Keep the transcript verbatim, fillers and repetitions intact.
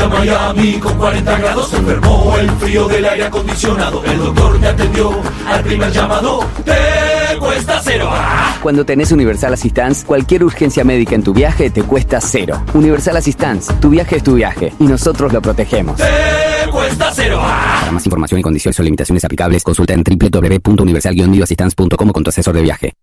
a Miami con cuarenta grados. Se enfermó el frío del aire acondicionado. El doctor te atendió al primer llamado. Te cuesta cero. ¡Ah! Cuando tenés Universal Assistance, cualquier urgencia médica en tu viaje te cuesta cero. Universal Assistance, tu viaje es tu viaje y nosotros lo protegemos. Te cuesta cero. ¡Ah! Para más información y condiciones o limitaciones aplicables, consulta en doble u doble u doble u punto universal guion assistance punto com con tu asesor de viaje.